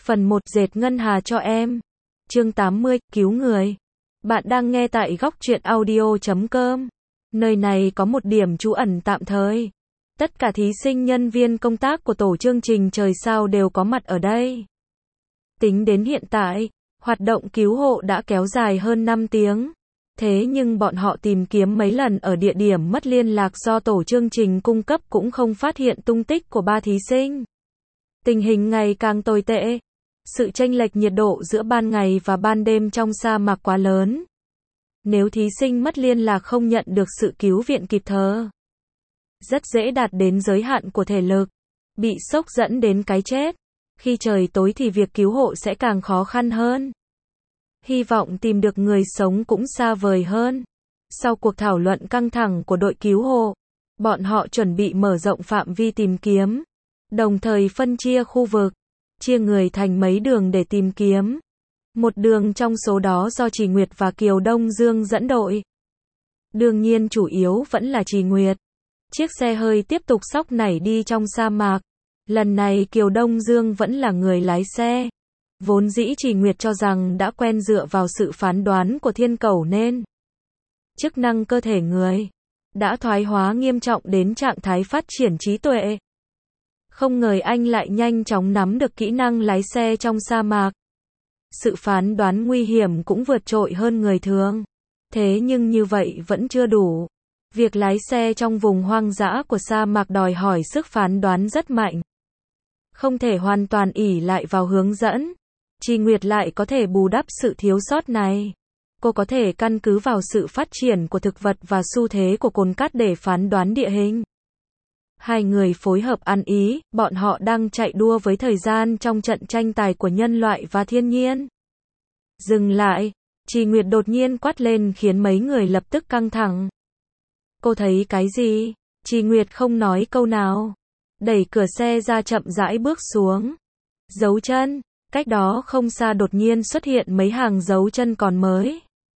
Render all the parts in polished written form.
Phần 1 dệt ngân hà cho em. Chương 80, cứu người. Bạn đang nghe tại góc truyện audio.com. Nơi này có một điểm trú ẩn tạm thời. Tất cả thí sinh nhân viên công tác của tổ chương trình Trời Sao đều có mặt ở đây. Tính đến hiện tại, hoạt động cứu hộ đã kéo dài hơn 5 tiếng. Thế nhưng bọn họ tìm kiếm mấy lần ở địa điểm mất liên lạc do tổ chương trình cung cấp cũng không phát hiện tung tích của 3 thí sinh. Tình hình ngày càng tồi tệ. Sự chênh lệch nhiệt độ giữa ban ngày và ban đêm trong sa mạc quá lớn. Nếu thí sinh mất liên lạc không nhận được sự cứu viện kịp thời, rất dễ đạt đến giới hạn của thể lực, bị sốc dẫn đến cái chết. Khi trời tối thì việc cứu hộ sẽ càng khó khăn hơn. Hy vọng tìm được người sống cũng xa vời hơn. Sau cuộc thảo luận căng thẳng của đội cứu hộ, bọn họ chuẩn bị mở rộng phạm vi tìm kiếm, đồng thời phân chia khu vực, chia người thành mấy đường để tìm kiếm. Một đường trong số đó do Trì Nguyệt và Kiều Đông Dương dẫn đội. Đương nhiên chủ yếu vẫn là Trì Nguyệt. Chiếc xe hơi tiếp tục xóc nảy đi trong sa mạc. Lần này Kiều Đông Dương vẫn là người lái xe. Vốn dĩ Trì Nguyệt cho rằng đã quen dựa vào sự phán đoán của thiên cầu nên chức năng cơ thể người đã thoái hóa nghiêm trọng đến trạng thái phát triển trí tuệ. Không ngờ anh lại nhanh chóng nắm được kỹ năng lái xe trong sa mạc. Sự phán đoán nguy hiểm cũng vượt trội hơn người thường. Thế nhưng như vậy vẫn chưa đủ. Việc lái xe trong vùng hoang dã của sa mạc đòi hỏi sức phán đoán rất mạnh. Không thể hoàn toàn ỷ lại vào hướng dẫn. Trì Nguyệt lại có thể bù đắp sự thiếu sót này. Cô có thể căn cứ vào sự phát triển của thực vật và xu thế của cồn cát để phán đoán địa hình. Hai người phối hợp ăn ý, bọn họ đang chạy đua với thời gian trong trận tranh tài của nhân loại và thiên nhiên. Dừng lại, Trì Nguyệt đột nhiên quát lên khiến mấy người lập tức căng thẳng. Cô thấy cái gì? Trì Nguyệt không nói câu nào. Đẩy cửa xe ra chậm rãi bước xuống. Dấu chân, cách đó không xa đột nhiên xuất hiện mấy hàng dấu chân còn mới.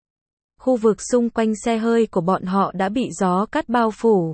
Khu vực xung quanh xe hơi của bọn họ đã bị gió cát bao phủ.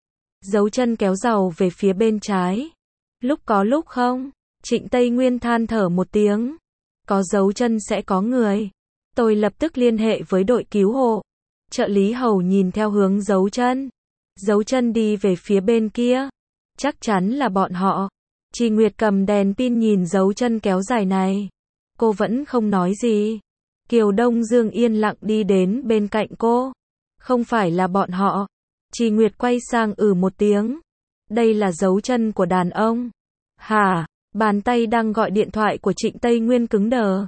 Dấu chân kéo giàu về phía bên trái. Lúc có lúc không. Trịnh Tây Nguyên than thở một tiếng. Có dấu chân sẽ có người. Tôi lập tức liên hệ với đội cứu hộ. Trợ lý Hầu nhìn theo hướng dấu chân. Dấu chân đi về phía bên kia. Chắc chắn là bọn họ. Trì Nguyệt cầm đèn pin nhìn dấu chân kéo dài này. Cô vẫn không nói gì. Kiều Đông Dương yên lặng đi đến bên cạnh cô. Không phải là bọn họ. Trì Nguyệt quay sang một tiếng. Đây là dấu chân của đàn ông. Hả? Bàn tay đang gọi điện thoại của Trịnh Tây Nguyên cứng đờ.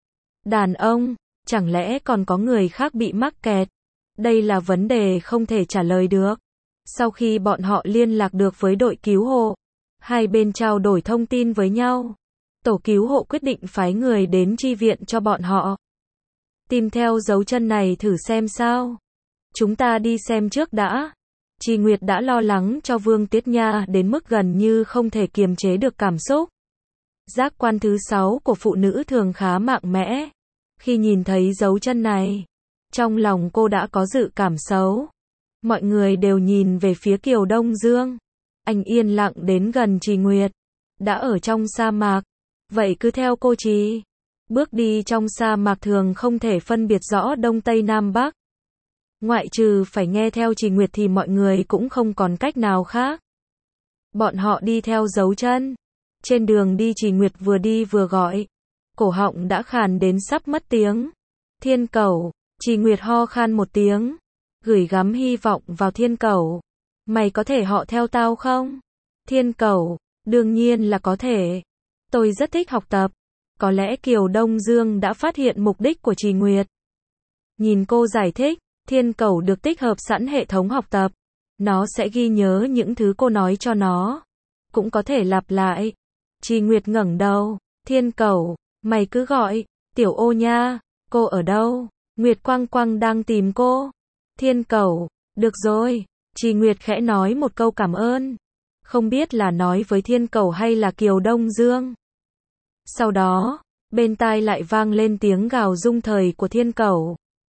Đàn ông? Chẳng lẽ còn có người khác bị mắc kẹt? Đây là vấn đề không thể trả lời được. Sau khi bọn họ liên lạc được với đội cứu hộ, hai bên trao đổi thông tin với nhau. Tổ cứu hộ quyết định phái người đến chi viện cho bọn họ. Tìm theo dấu chân này thử xem sao. Chúng ta đi xem trước đã. Trì Nguyệt đã lo lắng cho Vương Tiết Nha đến mức gần như không thể kiềm chế được cảm xúc. Giác quan thứ 6 của phụ nữ thường khá mạnh mẽ. Khi nhìn thấy dấu chân này, trong lòng cô đã có dự cảm xấu. Mọi người đều nhìn về phía Kiều Đông Dương. Anh yên lặng đến gần Trì Nguyệt. Đã ở trong sa mạc. Vậy cứ theo cô Trì. Bước đi trong sa mạc thường không thể phân biệt rõ Đông Tây Nam Bắc. Ngoại trừ phải nghe theo Trì Nguyệt thì mọi người cũng không còn cách nào khác. Bọn họ đi theo dấu chân. Trên đường đi Trì Nguyệt vừa đi vừa gọi. Cổ họng đã khàn đến sắp mất tiếng. Thiên Cẩu. Trì Nguyệt ho khan một tiếng. Gửi gắm hy vọng vào Thiên Cẩu. Mày có thể họ theo tao không? Thiên Cẩu. Đương nhiên là có thể. Tôi rất thích học tập. Có lẽ Kiều Đông Dương đã phát hiện mục đích của Trì Nguyệt. Nhìn cô giải thích. Thiên Cẩu được tích hợp sẵn hệ thống học tập. Nó sẽ ghi nhớ những thứ cô nói cho nó. Cũng có thể lặp lại. Trì Nguyệt ngẩng đầu. Thiên Cẩu, mày cứ gọi. Tiểu Ô nha. Cô ở đâu? Nguyệt Quang Quang đang tìm cô. Thiên Cẩu, được rồi. Trì Nguyệt khẽ nói một câu cảm ơn. Không biết là nói với Thiên Cẩu hay là Kiều Đông Dương. Sau đó, bên tai lại vang lên tiếng gào rung thời của Thiên Cẩu.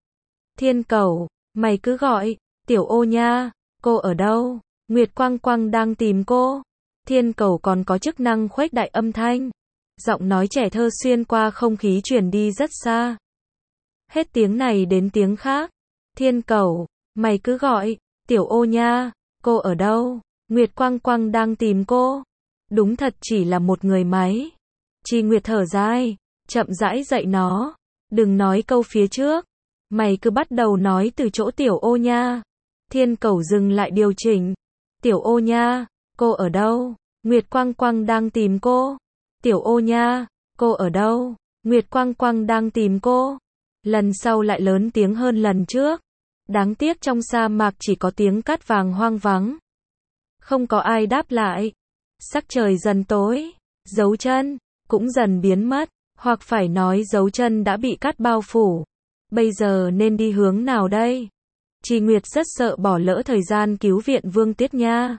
Thiên Cẩu, mày cứ gọi. Tiểu Ô nha. Cô ở đâu? Nguyệt Quang Quang đang tìm cô. Thiên Cẩu còn có chức năng khuếch đại âm thanh. Giọng nói trẻ thơ xuyên qua không khí truyền đi rất xa. Hết tiếng này đến tiếng khác. Thiên Cẩu, mày cứ gọi, Tiểu Ô nha, cô ở đâu? Nguyệt Quang Quang đang tìm cô. Đúng thật chỉ là một người máy. Chi Nguyệt thở dài, chậm rãi dạy nó. Đừng nói câu phía trước. Mày cứ bắt đầu nói từ chỗ Tiểu Ô nha. Thiên Cẩu dừng lại điều chỉnh. Tiểu Ô nha, cô ở đâu? Nguyệt Quang Quang đang tìm cô. Tiểu Ô nha, cô ở đâu? Nguyệt Quang Quang đang tìm cô. Lần sau lại lớn tiếng hơn lần trước. Đáng tiếc trong sa mạc chỉ có tiếng cát vàng hoang vắng. Không có ai đáp lại. Sắc trời dần tối, dấu chân cũng dần biến mất, hoặc phải nói dấu chân đã bị cát bao phủ. Bây giờ nên đi hướng nào đây? Chi Nguyệt rất sợ bỏ lỡ thời gian cứu viện Vương Tiết Nha.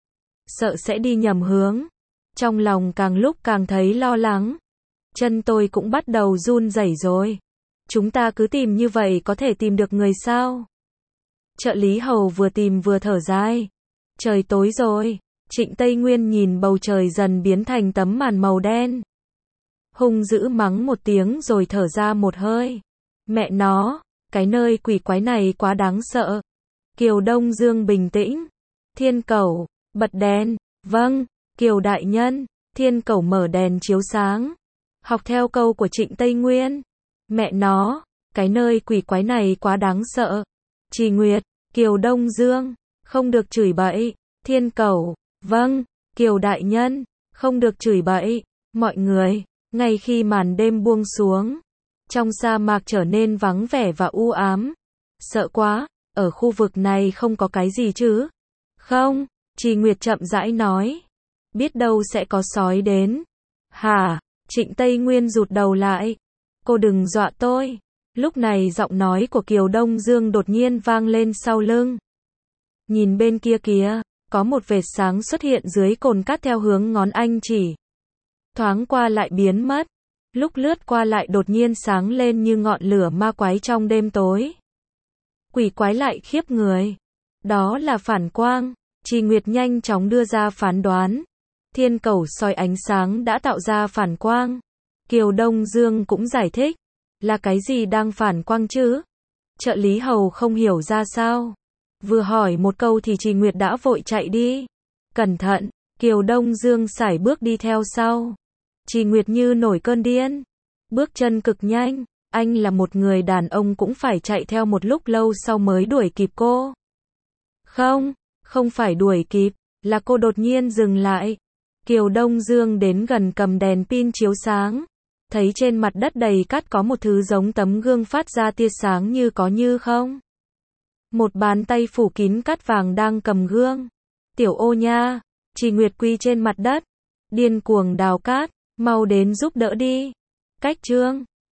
Sợ sẽ đi nhầm hướng. Trong lòng càng lúc càng thấy lo lắng. Chân tôi cũng bắt đầu run rẩy rồi. Chúng ta cứ tìm như vậy có thể tìm được người sao? Trợ lý hầu vừa tìm vừa thở dài. Trời tối rồi. Trịnh Tây Nguyên nhìn bầu trời dần biến thành tấm màn màu đen. Hung dữ mắng một tiếng rồi thở ra một hơi. Mẹ nó, cái nơi quỷ quái này quá đáng sợ. Kiều Đông Dương bình tĩnh. Thiên Cẩu, bật đèn. Vâng, Kiều đại nhân. Thiên Cẩu mở đèn chiếu sáng. Học theo câu của Trịnh Tây Nguyên. Mẹ nó, cái nơi quỷ quái này quá đáng sợ. Chi Nguyệt, Kiều Đông Dương, không được chửi bậy. Thiên Cẩu, vâng, Kiều đại nhân, không được chửi bậy. Mọi người, ngay khi màn đêm buông xuống, trong sa mạc trở nên vắng vẻ và u ám. Sợ quá, ở khu vực này không có cái gì chứ? Không, Chi Nguyệt chậm rãi nói. Biết đâu sẽ có sói đến. Hả? Trịnh Tây Nguyên rụt đầu lại. Cô đừng dọa tôi. Lúc này giọng nói của Kiều Đông Dương đột nhiên vang lên sau lưng. Nhìn bên kia kìa, có một vệt sáng xuất hiện dưới cồn cát theo hướng ngón anh chỉ. Thoáng qua lại biến mất. Lúc lướt qua lại đột nhiên sáng lên như ngọn lửa ma quái trong đêm tối. Quỷ quái lại khiếp người. Đó là phản quang. Chi Nguyệt nhanh chóng đưa ra phán đoán. Thiên Cẩu soi ánh sáng đã tạo ra phản quang. Kiều Đông Dương cũng giải thích. Là cái gì đang phản quang chứ? Trợ lý hầu không hiểu ra sao. Vừa hỏi một câu thì Chi Nguyệt đã vội chạy đi. Cẩn thận, Kiều Đông Dương sải bước đi theo sau. Chi Nguyệt như nổi cơn điên. Bước chân cực nhanh. Anh là một người đàn ông cũng phải chạy theo một lúc lâu sau mới đuổi kịp cô. Không, không phải đuổi kịp, là cô đột nhiên dừng lại. Kiều Đông Dương đến gần cầm đèn pin chiếu sáng. Thấy trên mặt đất đầy cát có một thứ giống tấm gương phát ra tia sáng như có như không. Một bàn tay phủ kín cát vàng đang cầm gương. Tiểu Ô nha, Chi Nguyệt quỳ trên mặt đất. Điên cuồng đào cát, mau đến giúp đỡ đi. Cách Trương,